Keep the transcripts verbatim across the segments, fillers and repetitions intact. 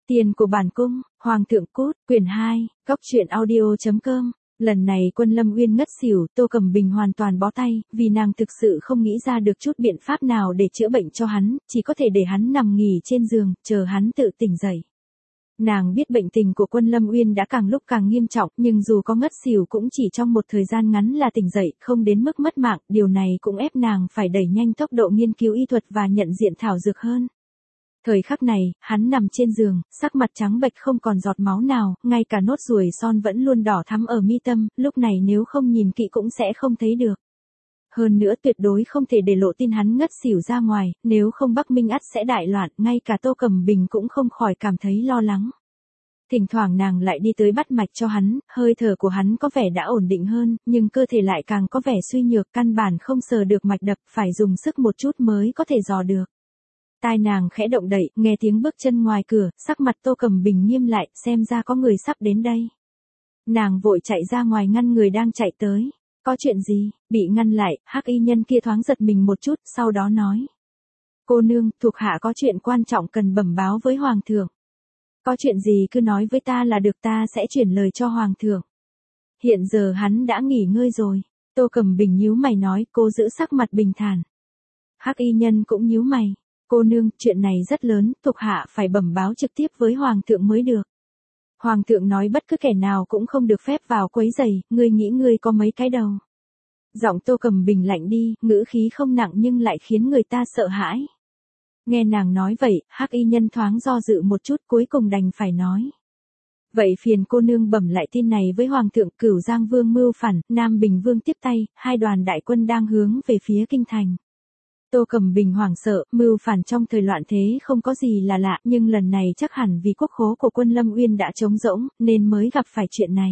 Tiền của bản cung, Hoàng thượng cút, quyển hai, góc truyện audio chấm com. Lần này Quân Lâm Uyên ngất xỉu, Tô Cẩm Bình hoàn toàn bó tay, vì nàng thực sự không nghĩ ra được chút biện pháp nào để chữa bệnh cho hắn, chỉ có thể để hắn nằm nghỉ trên giường, chờ hắn tự tỉnh dậy. Nàng biết bệnh tình của Quân Lâm Uyên đã càng lúc càng nghiêm trọng, nhưng dù có ngất xỉu cũng chỉ trong một thời gian ngắn là tỉnh dậy, không đến mức mất mạng, điều này cũng ép nàng phải đẩy nhanh tốc độ nghiên cứu y thuật và nhận diện thảo dược hơn. Thời khắc này, hắn nằm trên giường, sắc mặt trắng bệch không còn giọt máu nào, ngay cả nốt ruồi son vẫn luôn đỏ thắm ở mi tâm, lúc này nếu không nhìn kỹ cũng sẽ không thấy được. Hơn nữa tuyệt đối không thể để lộ tin hắn ngất xỉu ra ngoài, nếu không Bắc Minh ắt sẽ đại loạn, ngay cả Tô Cẩm Bình cũng không khỏi cảm thấy lo lắng. Thỉnh thoảng nàng lại đi tới bắt mạch cho hắn, hơi thở của hắn có vẻ đã ổn định hơn, nhưng cơ thể lại càng có vẻ suy nhược, căn bản không sờ được mạch đập, phải dùng sức một chút mới có thể dò được. Tai nàng khẽ động đậy, nghe tiếng bước chân ngoài cửa, sắc mặt Tô Cẩm Bình nghiêm lại, xem ra có người sắp đến đây. Nàng vội chạy ra ngoài ngăn người đang chạy tới. Có chuyện gì? Bị ngăn lại, hắc y nhân kia thoáng giật mình một chút, sau đó nói. Cô nương, thuộc hạ có chuyện quan trọng cần bẩm báo với Hoàng thượng. Có chuyện gì cứ nói với ta là được, ta sẽ chuyển lời cho Hoàng thượng. Hiện giờ hắn đã nghỉ ngơi rồi. Tô Cẩm Bình nhíu mày nói, cô giữ sắc mặt bình thản. Hắc y nhân cũng nhíu mày. Cô nương, chuyện này rất lớn, thuộc hạ phải bẩm báo trực tiếp với Hoàng thượng mới được. Hoàng thượng nói bất cứ kẻ nào cũng không được phép vào quấy rầy, ngươi nghĩ ngươi có mấy cái đầu. Giọng Tô Cẩm Bình lạnh đi, ngữ khí không nặng nhưng lại khiến người ta sợ hãi. Nghe nàng nói vậy, hắc y nhân thoáng do dự một chút, cuối cùng đành phải nói. Vậy phiền cô nương bẩm lại tin này với Hoàng thượng. Cửu Giang Vương mưu phản, Nam Bình Vương tiếp tay, hai đoàn đại quân đang hướng về phía kinh thành. Tô Cẩm Bình hoảng sợ, mưu phản trong thời loạn thế không có gì là lạ, nhưng lần này chắc hẳn vì quốc khố của Quân Lâm Uyên đã trống rỗng, nên mới gặp phải chuyện này.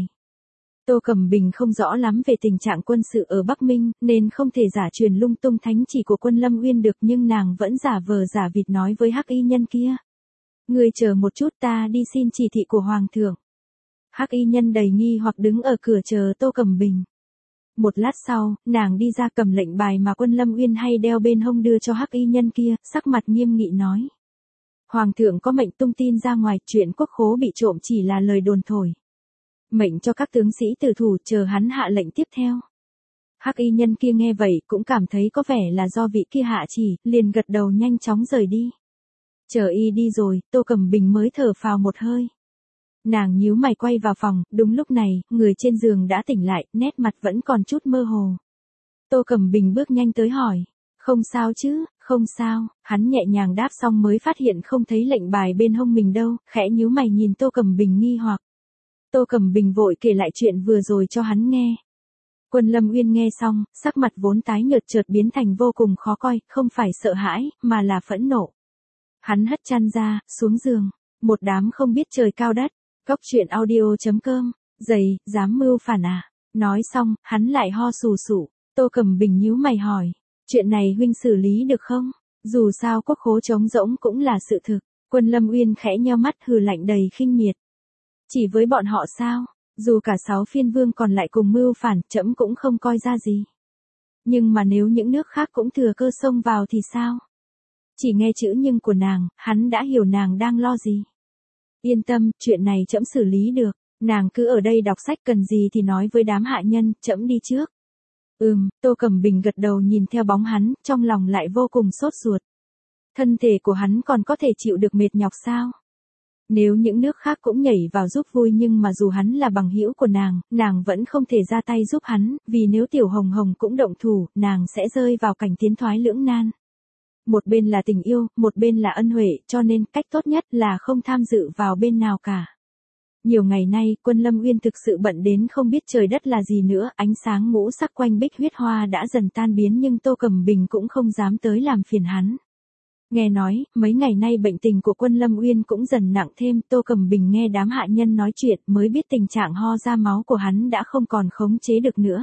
Tô Cẩm Bình không rõ lắm về tình trạng quân sự ở Bắc Minh, nên không thể giả truyền lung tung thánh chỉ của Quân Lâm Uyên được, nhưng nàng vẫn giả vờ giả vịt nói với hắc y nhân kia. Ngươi chờ một chút, ta đi xin chỉ thị của Hoàng thượng. Hắc y nhân đầy nghi hoặc đứng ở cửa chờ Tô Cẩm Bình. Một lát sau, nàng đi ra cầm lệnh bài mà Quân Lâm Uyên hay đeo bên hông đưa cho hắc y nhân kia, sắc mặt nghiêm nghị nói. Hoàng thượng có mệnh tung tin ra ngoài, chuyện quốc khố bị trộm chỉ là lời đồn thổi. Mệnh cho các tướng sĩ tử thủ, chờ hắn hạ lệnh tiếp theo. Hắc y nhân kia nghe vậy cũng cảm thấy có vẻ là do vị kia hạ chỉ, liền gật đầu nhanh chóng rời đi. Chờ y đi rồi, Tô Cẩm Bình mới thở phào một hơi. Nàng nhíu mày quay vào phòng, đúng lúc này, người trên giường đã tỉnh lại, nét mặt vẫn còn chút mơ hồ. Tô Cẩm Bình bước nhanh tới hỏi, không sao chứ, không sao, hắn nhẹ nhàng đáp xong mới phát hiện không thấy lệnh bài bên hông mình đâu, khẽ nhíu mày nhìn Tô Cẩm Bình nghi hoặc. Tô Cẩm Bình vội kể lại chuyện vừa rồi cho hắn nghe. Quân Lâm Uyên nghe xong, sắc mặt vốn tái nhợt chợt biến thành vô cùng khó coi, không phải sợ hãi, mà là phẫn nộ. Hắn hất chăn ra, xuống giường, một đám không biết trời cao đất. Góc truyện audio chấm com, dày, dám mưu phản à? Nói xong, hắn lại ho sù sụ. Tô Cẩm Bình nhíu mày hỏi, chuyện này huynh xử lý được không? Dù sao quốc khố trống rỗng cũng là sự thực. Quân Lâm Uyên khẽ nheo mắt hừ lạnh đầy khinh miệt. Chỉ với bọn họ sao? Dù cả sáu phiên vương còn lại cùng mưu phản, trẫm cũng không coi ra gì. Nhưng mà nếu những nước khác cũng thừa cơ xông vào thì sao? Chỉ nghe chữ nhưng của nàng, hắn đã hiểu nàng đang lo gì. Yên tâm, chuyện này trẫm xử lý được, nàng cứ ở đây đọc sách, cần gì thì nói với đám hạ nhân, trẫm đi trước. Ừm, Tô Cẩm Bình gật đầu nhìn theo bóng hắn, trong lòng lại vô cùng sốt ruột. Thân thể của hắn còn có thể chịu được mệt nhọc sao? Nếu những nước khác cũng nhảy vào giúp vui, nhưng mà dù hắn là bằng hữu của nàng, nàng vẫn không thể ra tay giúp hắn, vì nếu Tiểu Hồng Hồng cũng động thủ, nàng sẽ rơi vào cảnh tiến thoái lưỡng nan. Một bên là tình yêu, một bên là ân huệ, cho nên cách tốt nhất là không tham dự vào bên nào cả. Nhiều ngày nay, Quân Lâm Uyên thực sự bận đến không biết trời đất là gì nữa, ánh sáng ngũ sắc quanh bích huyết hoa đã dần tan biến, nhưng Tô Cẩm Bình cũng không dám tới làm phiền hắn. Nghe nói, mấy ngày nay bệnh tình của Quân Lâm Uyên cũng dần nặng thêm, Tô Cẩm Bình nghe đám hạ nhân nói chuyện mới biết tình trạng ho ra máu của hắn đã không còn khống chế được nữa.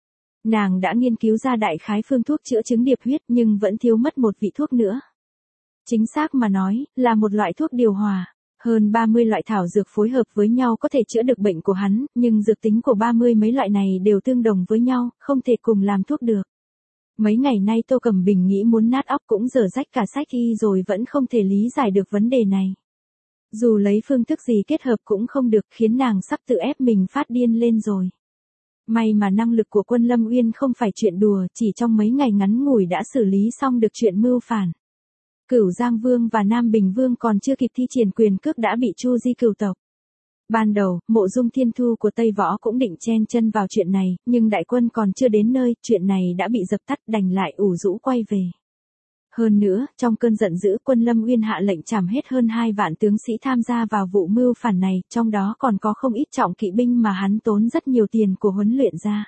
Nàng đã nghiên cứu ra đại khái phương thuốc chữa chứng điệp huyết, nhưng vẫn thiếu mất một vị thuốc nữa. Chính xác mà nói, là một loại thuốc điều hòa. Hơn ba mươi loại thảo dược phối hợp với nhau có thể chữa được bệnh của hắn, nhưng dược tính của ba mươi mấy loại này đều tương đồng với nhau, không thể cùng làm thuốc được. Mấy ngày nay Tô Cẩm Bình nghĩ muốn nát óc cũng dở rách cả sách y rồi vẫn không thể lý giải được vấn đề này. Dù lấy phương thức gì kết hợp cũng không được, khiến nàng sắp tự ép mình phát điên lên rồi. May mà năng lực của Quân Lâm Uyên không phải chuyện đùa, chỉ trong mấy ngày ngắn ngủi đã xử lý xong được chuyện mưu phản. Cửu Giang Vương và Nam Bình Vương còn chưa kịp thi triển quyền cước đã bị Chu Di cửu tộc. Ban đầu, Mộ Dung Thiên Thu của Tây Võ cũng định chen chân vào chuyện này, nhưng đại quân còn chưa đến nơi, chuyện này đã bị dập tắt, đành lại ủ rũ quay về. Hơn nữa, trong cơn giận dữ, Quân Lâm Uyên hạ lệnh trảm hết hơn hai vạn tướng sĩ tham gia vào vụ mưu phản này, trong đó còn có không ít trọng kỵ binh mà hắn tốn rất nhiều tiền của huấn luyện ra.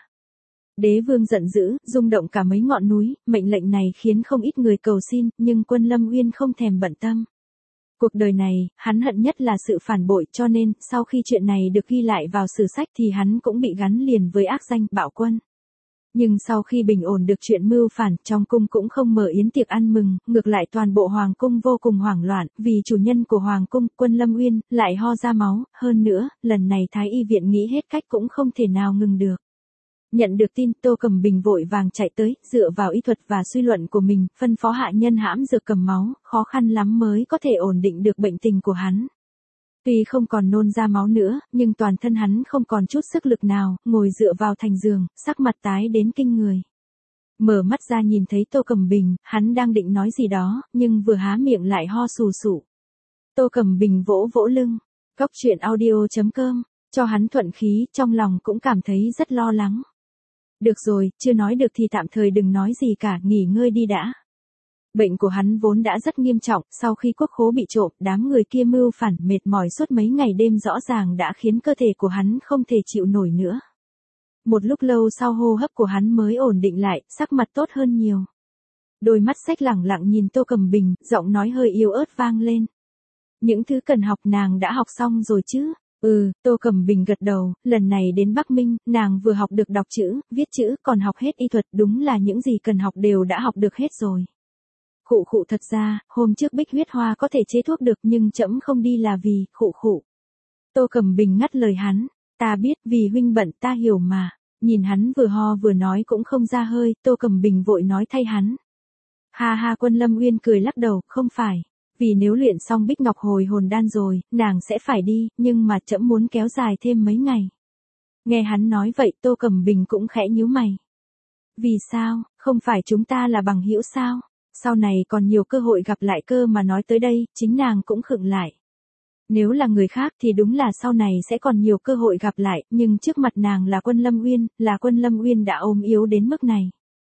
Đế vương giận dữ, rung động cả mấy ngọn núi, mệnh lệnh này khiến không ít người cầu xin, nhưng Quân Lâm Uyên không thèm bận tâm. Cuộc đời này, hắn hận nhất là sự phản bội, cho nên, sau khi chuyện này được ghi lại vào sử sách thì hắn cũng bị gắn liền với ác danh bạo quân. Nhưng sau khi bình ổn được chuyện mưu phản, trong cung cũng không mở yến tiệc ăn mừng, ngược lại toàn bộ hoàng cung vô cùng hoảng loạn, vì chủ nhân của hoàng cung, Quân Lâm Uyên, lại ho ra máu, hơn nữa, lần này Thái y viện nghĩ hết cách cũng không thể nào ngừng được. Nhận được tin, Tô Cẩm Bình vội vàng chạy tới, dựa vào y thuật và suy luận của mình, phân phó hạ nhân hãm dược cầm máu, khó khăn lắm mới có thể ổn định được bệnh tình của hắn. Tuy không còn nôn ra máu nữa, nhưng toàn thân hắn không còn chút sức lực nào, ngồi dựa vào thành giường, sắc mặt tái đến kinh người. Mở mắt ra nhìn thấy Tô Cẩm Bình, hắn đang định nói gì đó, nhưng vừa há miệng lại ho sù sụ. Tô Cẩm Bình vỗ vỗ lưng, Cóc Truyện Audio chấm com, cho hắn thuận khí, trong lòng cũng cảm thấy rất lo lắng. Được rồi, chưa nói được thì tạm thời đừng nói gì cả, nghỉ ngơi đi đã. Bệnh của hắn vốn đã rất nghiêm trọng, sau khi quốc khố bị trộm, đám người kia mưu phản, mệt mỏi suốt mấy ngày đêm rõ ràng đã khiến cơ thể của hắn không thể chịu nổi nữa. Một lúc lâu sau hô hấp của hắn mới ổn định lại, sắc mặt tốt hơn nhiều. Đôi mắt xếch lẳng lặng nhìn Tô Cẩm Bình, giọng nói hơi yếu ớt vang lên. Những thứ cần học nàng đã học xong rồi chứ? Ừ, Tô Cẩm Bình gật đầu, lần này đến Bắc Minh, nàng vừa học được đọc chữ, viết chữ, còn học hết y thuật, đúng là những gì cần học đều đã học được hết rồi. Khụ khụ, thật ra, hôm trước Bích Huyết Hoa có thể chế thuốc được nhưng trẫm không đi là vì, khụ khụ. Tô Cẩm Bình ngắt lời hắn, ta biết, vì huynh bận, ta hiểu mà. Nhìn hắn vừa ho vừa nói cũng không ra hơi, Tô Cẩm Bình vội nói thay hắn. Ha ha, Quân Lâm Uyên cười lắc đầu, không phải. Vì nếu luyện xong Bích Ngọc Hồi Hồn Đan rồi, nàng sẽ phải đi, nhưng mà trẫm muốn kéo dài thêm mấy ngày. Nghe hắn nói vậy, Tô Cẩm Bình cũng khẽ nhíu mày. Vì sao, không phải chúng ta là bằng hữu sao? Sau này còn nhiều cơ hội gặp lại cơ mà, nói tới đây, chính nàng cũng khựng lại. Nếu là người khác thì đúng là sau này sẽ còn nhiều cơ hội gặp lại, nhưng trước mặt nàng là Quân Lâm Uyên, là Quân Lâm Uyên đã ốm yếu đến mức này.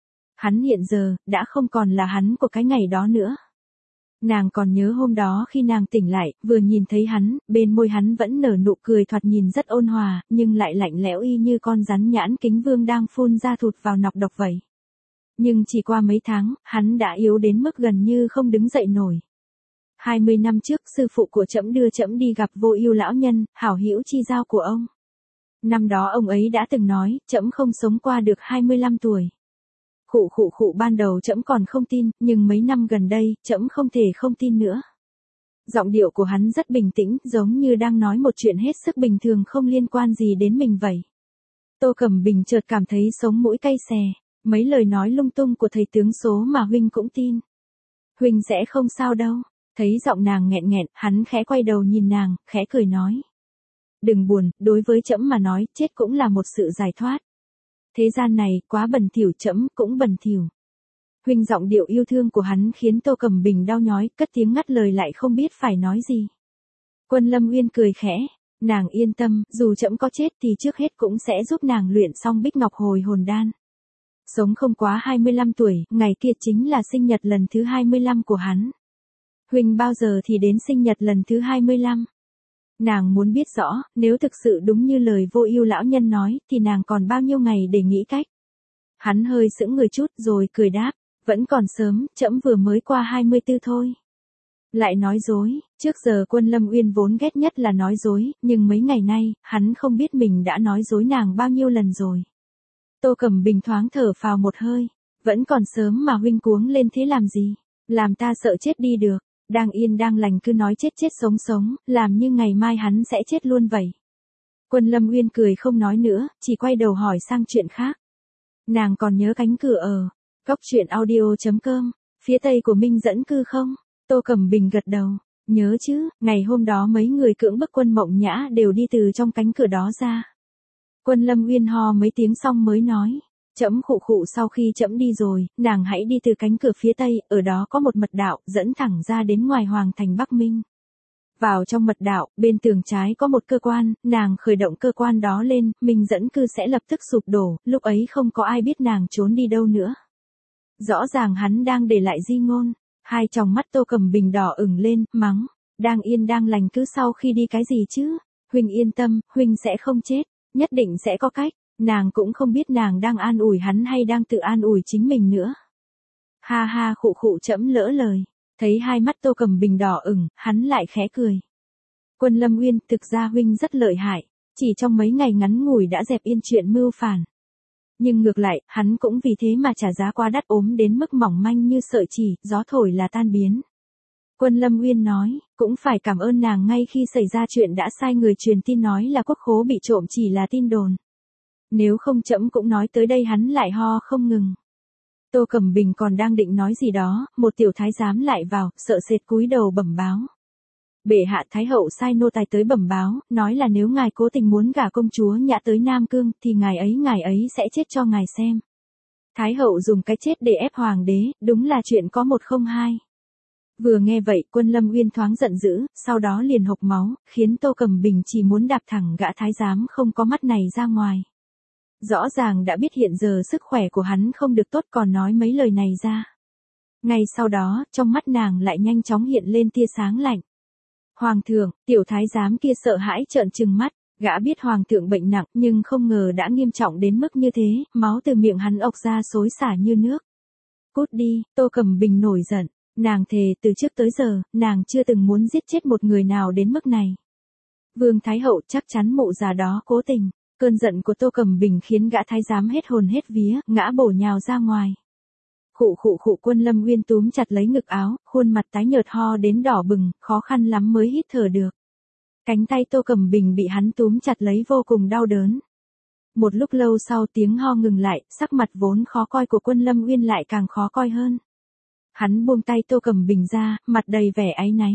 Hắn hiện giờ, đã không còn là hắn của cái ngày đó nữa. Nàng còn nhớ hôm đó khi nàng tỉnh lại, vừa nhìn thấy hắn, bên môi hắn vẫn nở nụ cười thoạt nhìn rất ôn hòa, nhưng lại lạnh lẽo y như con rắn nhãn kính vương đang phun ra thụt vào nọc độc vậy. Nhưng chỉ qua mấy tháng, hắn đã yếu đến mức gần như không đứng dậy nổi. hai mươi năm trước, sư phụ của trẫm đưa trẫm đi gặp Vô Ưu lão nhân, hảo hữu chi giao của ông. Năm đó ông ấy đã từng nói, trẫm không sống qua được hai mươi lăm tuổi. Khụ khụ khụ, ban đầu trẫm còn không tin, nhưng mấy năm gần đây, trẫm không thể không tin nữa. Giọng điệu của hắn rất bình tĩnh, giống như đang nói một chuyện hết sức bình thường không liên quan gì đến mình vậy. Tô Cẩm Bình chợt cảm thấy sống mũi cay xè, mấy lời nói lung tung của thầy tướng số mà huynh cũng tin. Huynh sẽ không sao đâu. Thấy giọng nàng nghẹn nghẹn, hắn khẽ quay đầu nhìn nàng, khẽ cười nói. Đừng buồn, đối với trẫm mà nói, chết cũng là một sự giải thoát. Thế gian này, quá bẩn thỉu, trẫm cũng bẩn thỉu. Huynh, giọng điệu yêu thương của hắn khiến Tô Cẩm Bình đau nhói, cất tiếng ngắt lời lại không biết phải nói gì. Quân Lâm Uyên cười khẽ, nàng yên tâm, dù trẫm có chết thì trước hết cũng sẽ giúp nàng luyện xong Bích Ngọc Hồi Hồn Đan. Sống không quá hai mươi lăm tuổi, ngày kia chính là sinh nhật lần thứ hai mươi lăm của hắn. Huynh bao giờ thì đến sinh nhật lần thứ hai mươi lăm? Nàng muốn biết rõ, nếu thực sự đúng như lời Vô Ưu lão nhân nói, thì nàng còn bao nhiêu ngày để nghĩ cách. Hắn hơi sững người chút rồi cười đáp, vẫn còn sớm, trẫm vừa mới qua hai mươi tư thôi. Lại nói dối, trước giờ Quân Lâm Uyên vốn ghét nhất là nói dối, nhưng mấy ngày nay, hắn không biết mình đã nói dối nàng bao nhiêu lần rồi. Tô Cẩm Bình thoáng thở phào một hơi, vẫn còn sớm mà huynh cuống lên thế làm gì, làm ta sợ chết đi được. Đang yên đang lành cứ nói chết chết sống sống, làm như ngày mai hắn sẽ chết luôn vậy. Quân Lâm Uyên cười không nói nữa, chỉ quay đầu hỏi sang chuyện khác. Nàng còn nhớ cánh cửa ở Cóc Truyện Audio chấm com, phía tây của Minh Dẫn Cư không? Tô Cẩm Bình gật đầu, Nhớ chứ, ngày hôm đó mấy người cưỡng bức Quân Mộng Nhã đều đi từ trong cánh cửa đó ra. Quân Lâm Uyên ho mấy tiếng xong mới nói. Trẫm khụ khụ sau khi trẫm đi rồi, nàng hãy đi từ cánh cửa phía tây, ở đó có một mật đạo, dẫn thẳng ra đến ngoài hoàng thành Bắc Minh. Vào trong mật đạo, bên tường trái có một cơ quan, nàng khởi động cơ quan đó lên, Minh dẫn cư sẽ lập tức sụp đổ, lúc ấy không có ai biết nàng trốn đi đâu nữa. Rõ ràng hắn đang để lại di ngôn, hai tròng mắt Tô Cẩm Bình đỏ ửng lên, mắng, đang yên đang lành cứ sau khi đi cái gì chứ, huynh yên tâm, huynh sẽ không chết, nhất định sẽ có cách, nàng cũng không biết nàng đang an ủi hắn hay đang tự an ủi chính mình nữa. Ha ha khụ khụ trẫm lỡ lời. Thấy hai mắt Tô Cẩm Bình đỏ ửng, hắn lại khẽ cười. Quân Lâm Uyên, thực ra huynh rất lợi hại, chỉ trong mấy ngày ngắn ngủi đã dẹp yên chuyện mưu phản. Nhưng ngược lại, hắn cũng vì thế mà trả giá quá đắt, ốm đến mức mỏng manh như sợi chỉ, gió thổi là tan biến. Quân Lâm Uyên nói, cũng phải cảm ơn nàng, ngay khi xảy ra chuyện đã sai người truyền tin nói là quốc khố bị trộm chỉ là tin đồn. Nếu không trẫm cũng nói tới đây. Hắn lại ho không ngừng. Tô Cẩm Bình còn đang định nói gì đó, một tiểu thái giám lại vào, sợ sệt cúi đầu bẩm báo. Bệ hạ thái hậu sai nô tài tới bẩm báo, nói là nếu ngài cố tình muốn gả công chúa Nhã tới Nam Cương, thì ngài ấy ngài ấy sẽ chết cho ngài xem. Thái hậu dùng cái chết để ép hoàng đế, đúng là chuyện có một không hai. Vừa nghe vậy, Quân Lâm Uyên thoáng giận dữ, sau đó liền hộc máu, khiến Tô Cẩm Bình chỉ muốn đạp thẳng gã thái giám không có mắt này ra ngoài. Rõ ràng đã biết hiện giờ sức khỏe của hắn không được tốt còn nói mấy lời này ra. Ngay sau đó, trong mắt nàng lại nhanh chóng hiện lên tia sáng lạnh. Hoàng thượng, tiểu thái giám kia sợ hãi trợn trừng mắt, gã biết hoàng thượng bệnh nặng nhưng không ngờ đã nghiêm trọng đến mức như thế, máu từ miệng hắn ộc ra xối xả như nước. Cút đi, Tô Cẩm Bình nổi giận, nàng thề từ trước tới giờ, nàng chưa từng muốn giết chết một người nào đến mức này. Vương Thái Hậu chắc chắn mụ già đó cố tình. Cơn giận của Tô Cẩm Bình khiến gã thái giám hết hồn hết vía, ngã bổ nhào ra ngoài. Khụ khụ khụ Quân Lâm Uyên túm chặt lấy ngực áo, khuôn mặt tái nhợt ho đến đỏ bừng, khó khăn lắm mới hít thở được. Cánh tay Tô Cẩm Bình bị hắn túm chặt lấy vô cùng đau đớn. Một lúc lâu sau tiếng ho ngừng lại, sắc mặt vốn khó coi của Quân Lâm Uyên lại càng khó coi hơn. Hắn buông tay Tô Cẩm Bình ra, mặt đầy vẻ áy náy.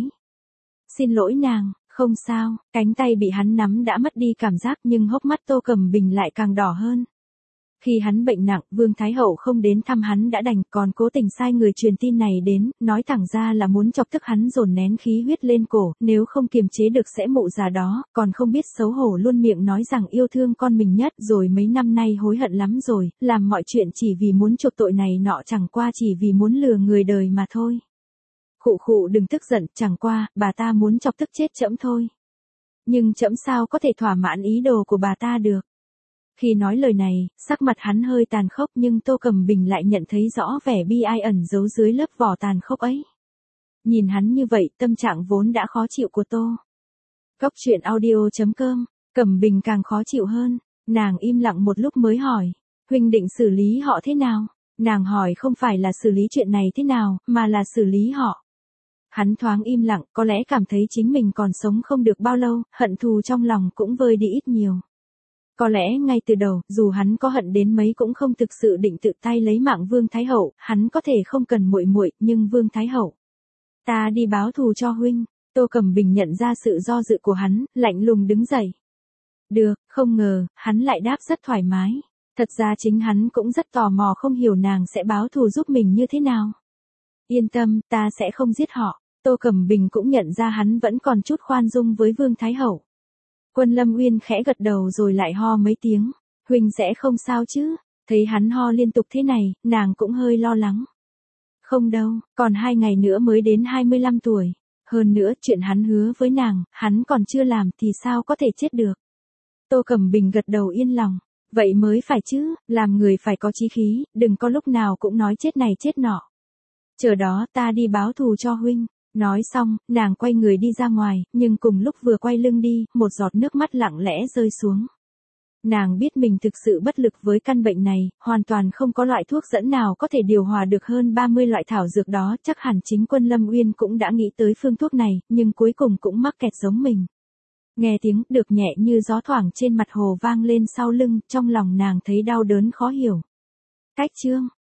Xin lỗi nàng. Không sao, cánh tay bị hắn nắm đã mất đi cảm giác nhưng hốc mắt Tô Cẩm Bình lại càng đỏ hơn. Khi hắn bệnh nặng, Vương Thái Hậu không đến thăm hắn đã đành, còn cố tình sai người truyền tin này đến, nói thẳng ra là muốn chọc tức hắn dồn nén khí huyết lên cổ, nếu không kiềm chế được sẽ mụ già đó, còn không biết xấu hổ luôn miệng nói rằng yêu thương con mình nhất rồi mấy năm nay hối hận lắm rồi, làm mọi chuyện chỉ vì muốn chuộc tội này nọ, chẳng qua chỉ vì muốn lừa người đời mà thôi. Khụ khụ đừng tức giận, chẳng qua, bà ta muốn chọc tức chết trẫm thôi. Nhưng trẫm sao có thể thỏa mãn ý đồ của bà ta được. Khi nói lời này, sắc mặt hắn hơi tàn khốc nhưng Tô Cẩm Bình lại nhận thấy rõ vẻ bi ai ẩn giấu dưới lớp vỏ tàn khốc ấy. Nhìn hắn như vậy, tâm trạng vốn đã khó chịu của Tô. Cốc truyện audio chấm com, Cẩm Bình càng khó chịu hơn, nàng im lặng một lúc mới hỏi, huynh định xử lý họ thế nào? Nàng hỏi không phải là xử lý chuyện này thế nào, mà là xử lý họ. Hắn thoáng im lặng, có lẽ cảm thấy chính mình còn sống không được bao lâu, hận thù trong lòng cũng vơi đi ít nhiều. Có lẽ ngay từ đầu, dù hắn có hận đến mấy cũng không thực sự định tự tay lấy mạng Vương Thái Hậu, hắn có thể không cần muội muội, nhưng Vương Thái Hậu, ta đi báo thù cho huynh. Tô Cẩm Bình nhận ra sự do dự của hắn, lạnh lùng đứng dậy. Được, không ngờ, hắn lại đáp rất thoải mái. Thật ra chính hắn cũng rất tò mò không hiểu nàng sẽ báo thù giúp mình như thế nào. Yên tâm, ta sẽ không giết họ. Tô Cẩm Bình cũng nhận ra hắn vẫn còn chút khoan dung với Vương Thái Hậu. Quân Lâm Uyên khẽ gật đầu rồi lại ho mấy tiếng. Huynh sẽ không sao chứ? Thấy hắn ho liên tục thế này, nàng cũng hơi lo lắng. Không đâu, còn hai ngày nữa mới đến hai mươi lăm tuổi. Hơn nữa, chuyện hắn hứa với nàng, hắn còn chưa làm thì sao có thể chết được. Tô Cẩm Bình gật đầu yên lòng. Vậy mới phải chứ, làm người phải có chí khí, đừng có lúc nào cũng nói chết này chết nọ. Chờ đó ta đi báo thù cho huynh. Nói xong, nàng quay người đi ra ngoài, nhưng cùng lúc vừa quay lưng đi, một giọt nước mắt lặng lẽ rơi xuống. Nàng biết mình thực sự bất lực với căn bệnh này, hoàn toàn không có loại thuốc dẫn nào có thể điều hòa được hơn ba mươi loại thảo dược đó, chắc hẳn chính Quân Lâm Uyên cũng đã nghĩ tới phương thuốc này, nhưng cuối cùng cũng mắc kẹt giống mình. Nghe tiếng được nhẹ như gió thoảng trên mặt hồ vang lên sau lưng, trong lòng nàng thấy đau đớn khó hiểu. Cách chương